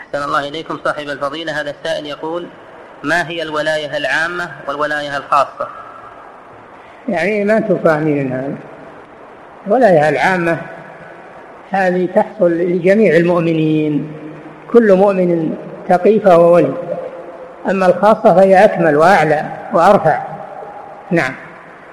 أحسن الله إليكم صاحب الفضيلة. هذا السائل يقول: ما هي الولاية العامة والولاية الخاصة؟ يعني ما تفهمين هذا؟ الولاية العامة هذه تحصل لجميع المؤمنين، كل مؤمن تقي فهو ولي. أما الخاصة فهي أكمل وأعلى وأرفع. نعم.